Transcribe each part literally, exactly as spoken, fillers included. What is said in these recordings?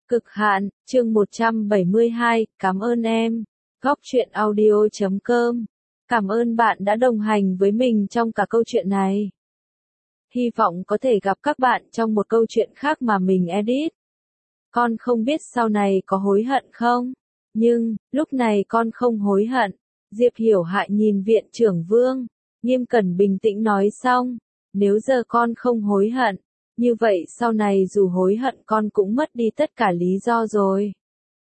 Cực hạn, chương một trăm bảy mươi hai, cảm ơn em. Góc truyện audio chấm com. Cảm ơn bạn đã đồng hành với mình trong cả câu chuyện này. Hy vọng có thể gặp các bạn trong một câu chuyện khác mà mình edit. Con không biết sau này có hối hận không? Nhưng, lúc này con không hối hận. Diệp Hiểu Hạ nhìn viện trưởng Vương, nghiêm cẩn bình tĩnh nói xong. Nếu giờ con không hối hận, như vậy sau này dù hối hận con cũng mất đi tất cả lý do rồi.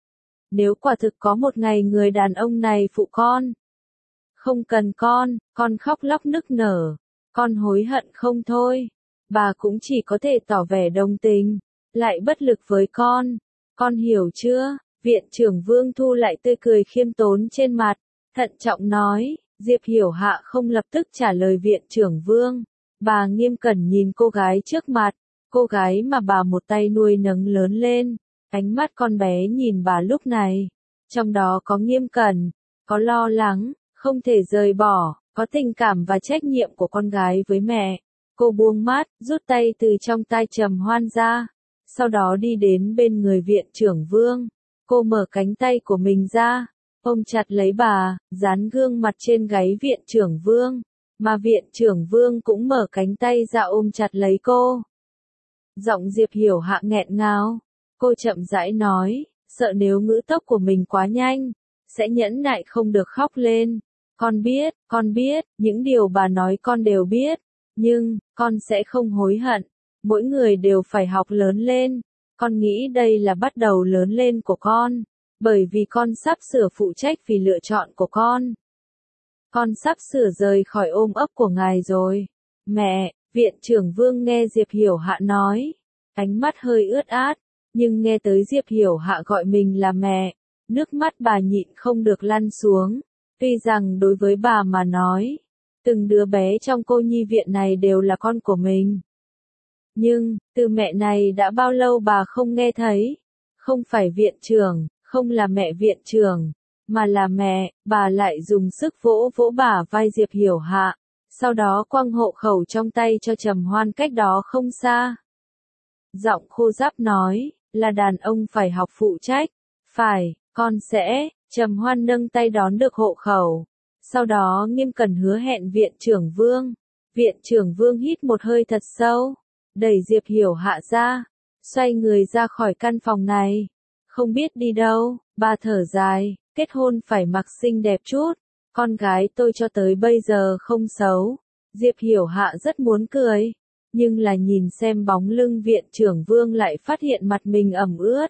Nếu quả thực có một ngày người đàn ông này phụ con, không cần con, con khóc lóc nức nở, con hối hận không thôi. Bà cũng chỉ có thể tỏ vẻ đồng tình, lại bất lực với con. Con hiểu chưa? Viện trưởng Vương thu lại tươi cười khiêm tốn trên mặt, thận trọng nói. Diệp Hiểu Hạ không lập tức trả lời viện trưởng Vương. Bà nghiêm cẩn nhìn cô gái trước mặt, cô gái mà bà một tay nuôi nấng lớn lên. Ánh mắt con bé nhìn bà lúc này, trong đó có nghiêm cẩn, có lo lắng, không thể rời bỏ, có tình cảm và trách nhiệm của con gái với mẹ. Cô buông mắt, rút tay từ trong tay Trầm Hoan ra, sau đó đi đến bên người viện trưởng Vương. Cô mở cánh tay của mình ra, ôm chặt lấy bà, dán gương mặt trên gáy viện trưởng Vương, mà viện trưởng Vương cũng mở cánh tay ra ôm chặt lấy cô. Giọng Diệp Hiểu Hạ nghẹn ngào, cô chậm rãi nói, sợ nếu ngữ tốc của mình quá nhanh, sẽ nhẫn nại không được khóc lên. Con biết, con biết, những điều bà nói con đều biết, nhưng, con sẽ không hối hận. Mỗi người đều phải học lớn lên, con nghĩ đây là bắt đầu lớn lên của con, bởi vì con sắp sửa phụ trách vì lựa chọn của con. Con sắp sửa rời khỏi ôm ấp của ngài rồi. Mẹ, viện trưởng Vương nghe Diệp Hiểu Hạ nói, ánh mắt hơi ướt át, nhưng nghe tới Diệp Hiểu Hạ gọi mình là mẹ, nước mắt bà nhịn không được lăn xuống. Tuy rằng đối với bà mà nói, từng đứa bé trong cô nhi viện này đều là con của mình. Nhưng, từ mẹ này đã bao lâu bà không nghe thấy? Không phải viện trưởng, không là mẹ viện trưởng, mà là mẹ. Bà lại dùng sức vỗ vỗ bả vai Diệp Hiểu Hạ, sau đó quăng hộ khẩu trong tay cho Trầm Hoan cách đó không xa. Giọng khô ráp nói, là đàn ông phải học phụ trách. Phải, con sẽ. Trầm Hoan nâng tay đón được hộ khẩu, sau đó nghiêm cẩn hứa hẹn viện trưởng Vương. Viện trưởng Vương hít một hơi thật sâu, đẩy Diệp Hiểu Hạ ra, xoay người ra khỏi căn phòng này. Không biết đi đâu, bà thở dài, kết hôn phải mặc xinh đẹp chút, con gái tôi cho tới bây giờ không xấu. Diệp Hiểu Hạ rất muốn cười, nhưng là nhìn xem bóng lưng viện trưởng Vương lại phát hiện mặt mình ẩm ướt.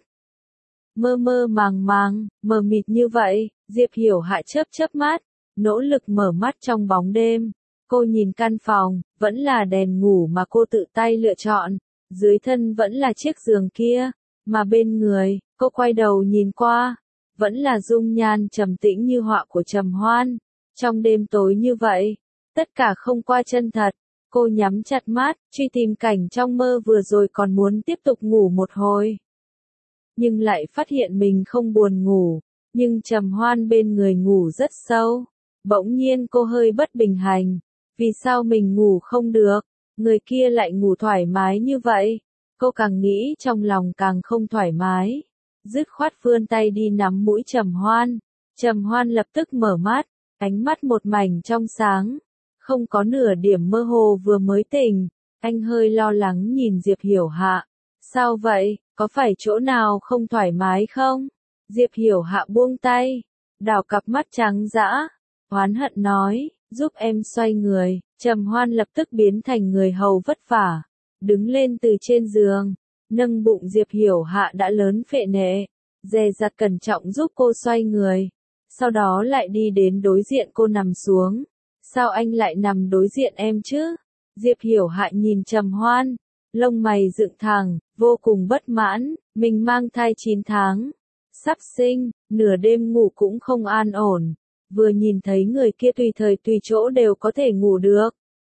Mơ mơ màng màng, mờ mịt như vậy, Diệp Hiểu Hạ chớp chớp mắt, nỗ lực mở mắt trong bóng đêm. Cô nhìn căn phòng, vẫn là đèn ngủ mà cô tự tay lựa chọn, dưới thân vẫn là chiếc giường kia, mà bên người, cô quay đầu nhìn qua, vẫn là dung nhan trầm tĩnh như họa của Trầm Hoan. Trong đêm tối như vậy, tất cả không qua chân thật, cô nhắm chặt mắt, truy tìm cảnh trong mơ vừa rồi còn muốn tiếp tục ngủ một hồi. Nhưng lại phát hiện mình không buồn ngủ, nhưng Trầm Hoan bên người ngủ rất sâu. Bỗng nhiên cô hơi bất bình hành, vì sao mình ngủ không được, người kia lại ngủ thoải mái như vậy. Cô càng nghĩ trong lòng càng không thoải mái, dứt khoát vươn tay đi nắm mũi Trầm Hoan. Trầm Hoan lập tức mở mắt, ánh mắt một mảnh trong sáng, không có nửa điểm mơ hồ vừa mới tỉnh. Anh hơi lo lắng nhìn Diệp Hiểu Hạ. Sao vậy, có phải chỗ nào không thoải mái không? Diệp Hiểu Hạ buông tay, đảo cặp mắt trắng dã, oán hận nói, giúp em xoay người. Trầm Hoan lập tức biến thành người hầu vất vả, đứng lên từ trên giường, nâng bụng Diệp Hiểu Hạ đã lớn phệ nệ, dè dặt cẩn trọng giúp cô xoay người, sau đó lại đi đến đối diện cô nằm xuống. Sao anh lại nằm đối diện em chứ? Diệp Hiểu Hạ nhìn Trầm Hoan, lông mày dựng thẳng, vô cùng bất mãn. Mình mang thai chín tháng, sắp sinh, nửa đêm ngủ cũng không an ổn, vừa nhìn thấy người kia tùy thời tùy chỗ đều có thể ngủ được,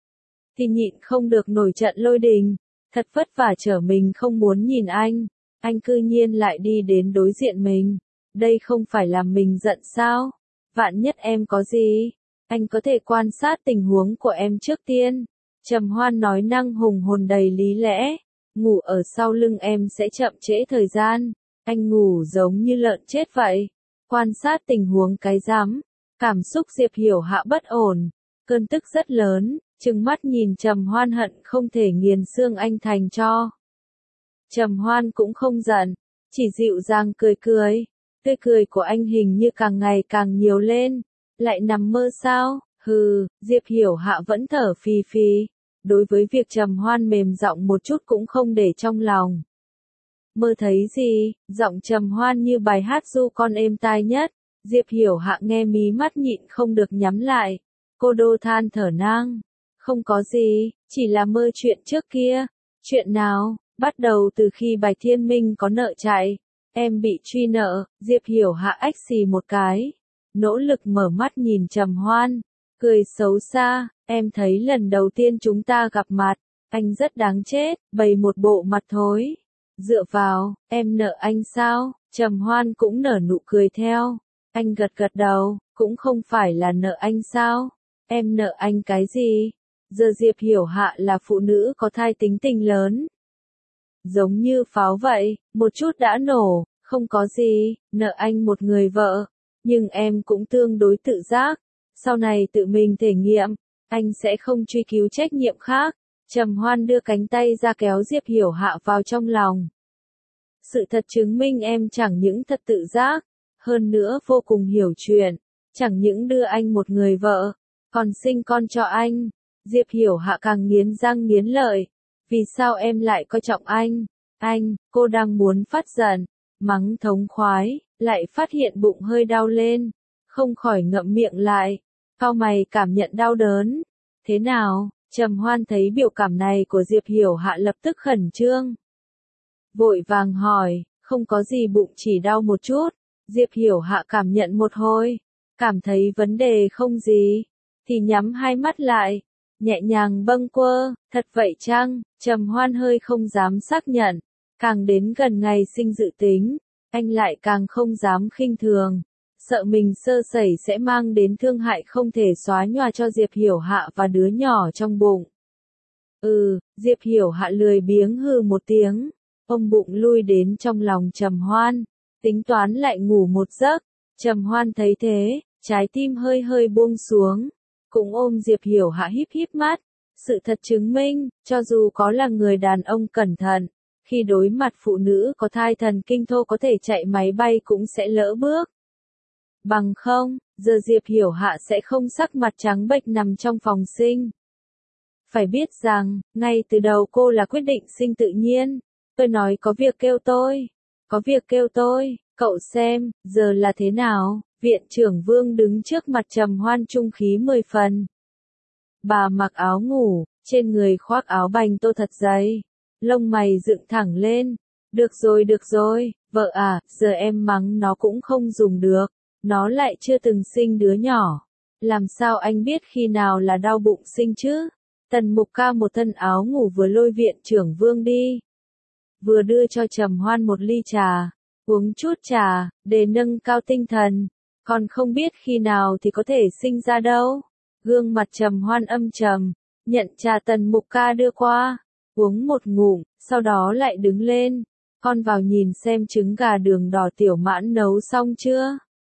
thì nhịn không được nổi trận lôi đình. Thật vất vả trở mình không muốn nhìn anh, anh cư nhiên lại đi đến đối diện mình. Đây không phải làm mình giận sao? Vạn nhất em có gì, anh có thể quan sát tình huống của em trước tiên. Trầm Hoan nói năng hùng hồn đầy lý lẽ, ngủ ở sau lưng em sẽ chậm trễ thời gian. Anh ngủ giống như lợn chết vậy. Quan sát tình huống cái rắm. Cảm xúc Diệp Hiểu Hạ bất ổn. Cơn tức rất lớn, trừng mắt nhìn Trầm Hoan hận không thể nghiền xương anh thành tro. Trầm Hoan cũng không giận, chỉ dịu dàng cười cười. Tươi cười của anh hình như càng ngày càng nhiều lên. Lại nằm mơ sao? Hừ, Diệp Hiểu Hạ vẫn thở phì phì. Đối với việc Trầm Hoan mềm giọng một chút cũng không để trong lòng. Mơ thấy gì? Giọng Trầm Hoan như bài hát du con êm tai nhất. Diệp Hiểu Hạ nghe mí mắt nhịn không được nhắm lại. Cô đô than thở nang. Không có gì, chỉ là mơ chuyện trước kia. Chuyện nào? Bắt đầu từ khi Bạch Thiên Minh có nợ chạy. Em bị truy nợ. Diệp Hiểu Hạ ách xì một cái. Nỗ lực mở mắt nhìn Trầm Hoan. Cười xấu xa. Em thấy lần đầu tiên chúng ta gặp mặt. Anh rất đáng chết. Bày một bộ mặt thối. Dựa vào, em nợ anh sao? Trầm Hoan cũng nở nụ cười theo. Anh gật gật đầu, cũng không phải là nợ anh sao? Em nợ anh cái gì? Giờ Diệp Hiểu Hạ là phụ nữ có thai tính tình lớn. Giống như pháo vậy, một chút đã nổ, không có gì, nợ anh một người vợ. Nhưng em cũng tương đối tự giác. Sau này tự mình thể nghiệm, anh sẽ không truy cứu trách nhiệm khác. Trầm Hoan đưa cánh tay ra kéo Diệp Hiểu Hạ vào trong lòng. Sự thật chứng minh em chẳng những thật tự giác, hơn nữa vô cùng hiểu chuyện, chẳng những đưa anh một người vợ, còn sinh con cho anh. Diệp Hiểu Hạ càng nghiến răng nghiến lợi. Vì sao em lại coi trọng anh? Anh, cô đang muốn phát giận, mắng thống khoái, lại phát hiện bụng hơi đau lên, không khỏi ngậm miệng lại, cau mày cảm nhận đau đớn. Thế nào? Trầm Hoan thấy biểu cảm này của Diệp Hiểu Hạ lập tức khẩn trương. Vội vàng hỏi, không có gì, bụng chỉ đau một chút. Diệp Hiểu Hạ cảm nhận một hồi, cảm thấy vấn đề không gì, thì nhắm hai mắt lại, nhẹ nhàng bâng quơ. Thật vậy chăng? Trầm Hoan hơi không dám xác nhận, càng đến gần ngày sinh dự tính, anh lại càng không dám khinh thường, sợ mình sơ sẩy sẽ mang đến thương hại không thể xóa nhòa cho Diệp Hiểu Hạ và đứa nhỏ trong bụng. Ừ, Diệp Hiểu Hạ lười biếng hừ một tiếng, ôm bụng lui đến trong lòng Trầm Hoan, tính toán lại ngủ một giấc. Trầm Hoan thấy thế, trái tim hơi hơi buông xuống, cũng ôm Diệp Hiểu Hạ híp híp mắt. Sự thật chứng minh, cho dù có là người đàn ông cẩn thận, khi đối mặt phụ nữ có thai thần kinh thô có thể chạy máy bay cũng sẽ lỡ bước. Bằng không, giờ Diệp Hiểu Hạ sẽ không sắc mặt trắng bệch nằm trong phòng sinh. Phải biết rằng, ngay từ đầu cô là quyết định sinh tự nhiên. Tôi nói có việc kêu tôi, có việc kêu tôi, cậu xem, giờ là thế nào? Viện trưởng Vương đứng trước mặt Trầm Hoan trung khí mười phần. Bà mặc áo ngủ, trên người khoác áo bành tô thật dày, lông mày dựng thẳng lên. Được rồi được rồi, vợ à, giờ em mắng nó cũng không dùng được, nó lại chưa từng sinh đứa nhỏ. Làm sao anh biết khi nào là đau bụng sinh chứ? Tần Mục Ca một thân áo ngủ vừa lôi viện trưởng Vương đi, vừa đưa cho Trầm Hoan một ly trà, uống chút trà, để nâng cao tinh thần, còn không biết khi nào thì có thể sinh ra đâu. Gương mặt Trầm Hoan âm trầm, nhận trà Tần Mục Ca đưa qua, uống một ngụm, sau đó lại đứng lên, con vào nhìn xem trứng gà đường đỏ Tiểu Mãn nấu xong chưa.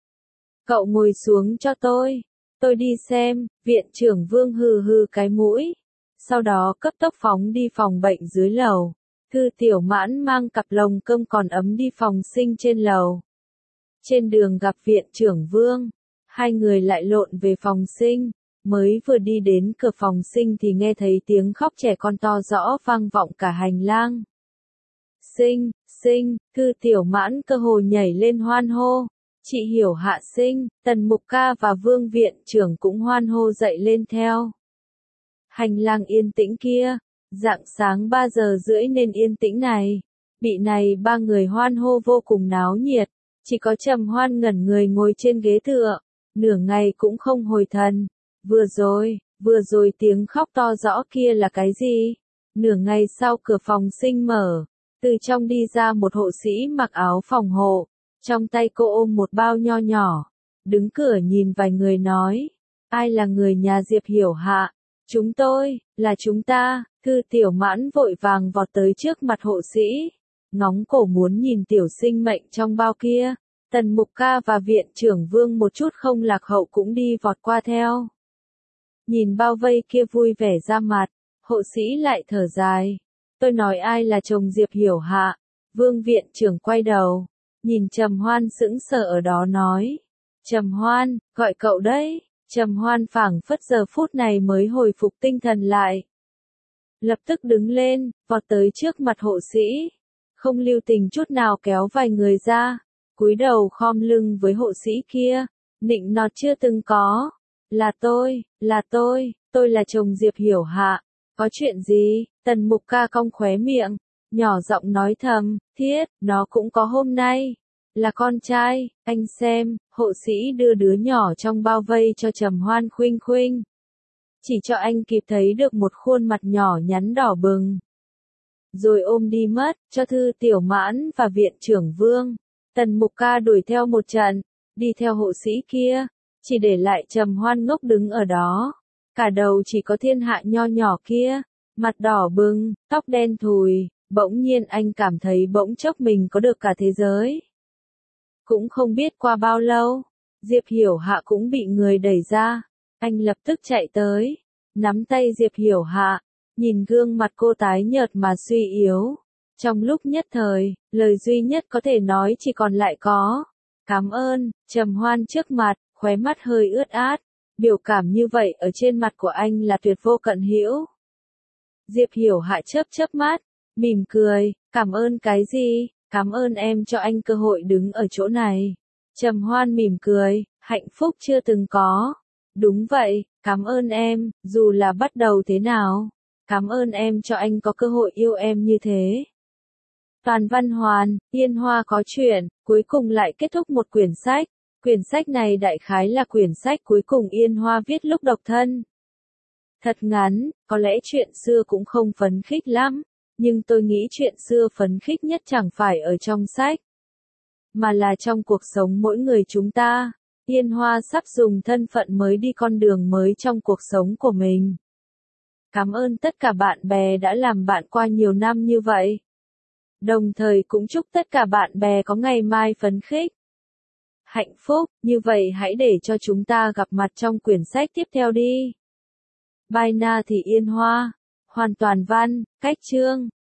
Cậu ngồi xuống cho tôi, tôi đi xem. Viện trưởng Vương hừ hừ cái mũi, sau đó cấp tốc phóng đi phòng bệnh dưới lầu. Thư Tiểu Mãn mang cặp lồng cơm còn ấm đi phòng sinh trên lầu. Trên đường gặp viện trưởng Vương, hai người lại lộn về phòng sinh. Mới vừa đi đến cửa phòng sinh thì nghe thấy tiếng khóc trẻ con to rõ vang vọng cả hành lang. Sinh, sinh, Thư Tiểu Mãn cơ hồ nhảy lên hoan hô. Chị Hiểu Hạ sinh, Tần Mục Ca và Vương viện trưởng cũng hoan hô dậy lên theo. Hành lang yên tĩnh kia, rạng sáng ba giờ rưỡi nên yên tĩnh này. Bị này ba người hoan hô vô cùng náo nhiệt, chỉ có Trầm Hoan ngẩn người ngồi trên ghế tựa, nửa ngày cũng không hồi thần. Vừa rồi, vừa rồi tiếng khóc to rõ kia là cái gì? Nửa ngày sau cửa phòng sinh mở, từ trong đi ra một hộ sĩ mặc áo phòng hộ, trong tay cô ôm một bao nho nhỏ, đứng cửa nhìn vài người nói, ai là người nhà Diệp Hiểu Hạ? Chúng tôi, là chúng ta. Thư Tiểu Mãn vội vàng vọt tới trước mặt hộ sĩ, ngóng cổ muốn nhìn tiểu sinh mệnh trong bao kia. Tần Mục Ca và viện trưởng Vương một chút không lạc hậu cũng đi vọt qua theo. Nhìn bao vây kia vui vẻ ra mặt, hộ sĩ lại thở dài. Tôi nói ai là chồng Diệp Hiểu Hạ? Vương viện trưởng quay đầu, nhìn Trầm Hoan sững sờ ở đó nói. Trầm Hoan, gọi cậu đấy. Trầm Hoan phảng phất giờ phút này mới hồi phục tinh thần lại. Lập tức đứng lên, vọt tới trước mặt hộ sĩ. Không lưu tình chút nào kéo vài người ra. Cúi đầu khom lưng với hộ sĩ kia. Nịnh nọt chưa từng có. Là tôi, là tôi, tôi là chồng Diệp Hiểu Hạ. Có chuyện gì? Tần Mục Ca cong khóe miệng. Nhỏ giọng nói thầm, thiết, nó cũng có hôm nay. Là con trai, anh xem, hộ sĩ đưa đứa nhỏ trong bao vây cho Trầm Hoan khuynh khuynh. Chỉ cho anh kịp thấy được một khuôn mặt nhỏ nhắn đỏ bừng. Rồi ôm đi mất, cho Thư Tiểu Mãn và viện trưởng Vương. Tần Mục Ca đuổi theo một trận, đi theo hộ sĩ kia, chỉ để lại Trầm Hoan ngốc đứng ở đó. Cả đầu chỉ có thiên hạ nho nhỏ kia, mặt đỏ bừng, tóc đen thùi, bỗng nhiên anh cảm thấy bỗng chốc mình có được cả thế giới. Cũng không biết qua bao lâu, Diệp Hiểu Hạ cũng bị người đẩy ra. Anh lập tức chạy tới, nắm tay Diệp Hiểu Hạ, nhìn gương mặt cô tái nhợt mà suy yếu. Trong lúc nhất thời, lời duy nhất có thể nói chỉ còn lại có cảm ơn. Trầm Hoan trước mặt, khóe mắt hơi ướt át. Biểu cảm như vậy ở trên mặt của anh là tuyệt vô cận hữu. Diệp Hiểu Hạ chớp chớp mắt, mỉm cười, cảm ơn cái gì? Cảm ơn em cho anh cơ hội đứng ở chỗ này. Trầm Hoan mỉm cười, hạnh phúc chưa từng có. Đúng vậy, cảm ơn em, dù là bắt đầu thế nào. Cảm ơn em cho anh có cơ hội yêu em như thế. Toàn văn hoàn, Yên Hoa có chuyện, cuối cùng lại kết thúc một quyển sách. Quyển sách này đại khái là quyển sách cuối cùng Yên Hoa viết lúc độc thân. Thật ngắn, có lẽ chuyện xưa cũng không phấn khích lắm. Nhưng tôi nghĩ chuyện xưa phấn khích nhất chẳng phải ở trong sách, mà là trong cuộc sống mỗi người chúng ta. Yên Hoa sắp dùng thân phận mới đi con đường mới trong cuộc sống của mình. Cảm ơn tất cả bạn bè đã làm bạn qua nhiều năm như vậy. Đồng thời cũng chúc tất cả bạn bè có ngày mai phấn khích, hạnh phúc. Như vậy hãy để cho chúng ta gặp mặt trong quyển sách tiếp theo đi. Bye na thì Yên Hoa. Hoàn toàn văn, cách chương.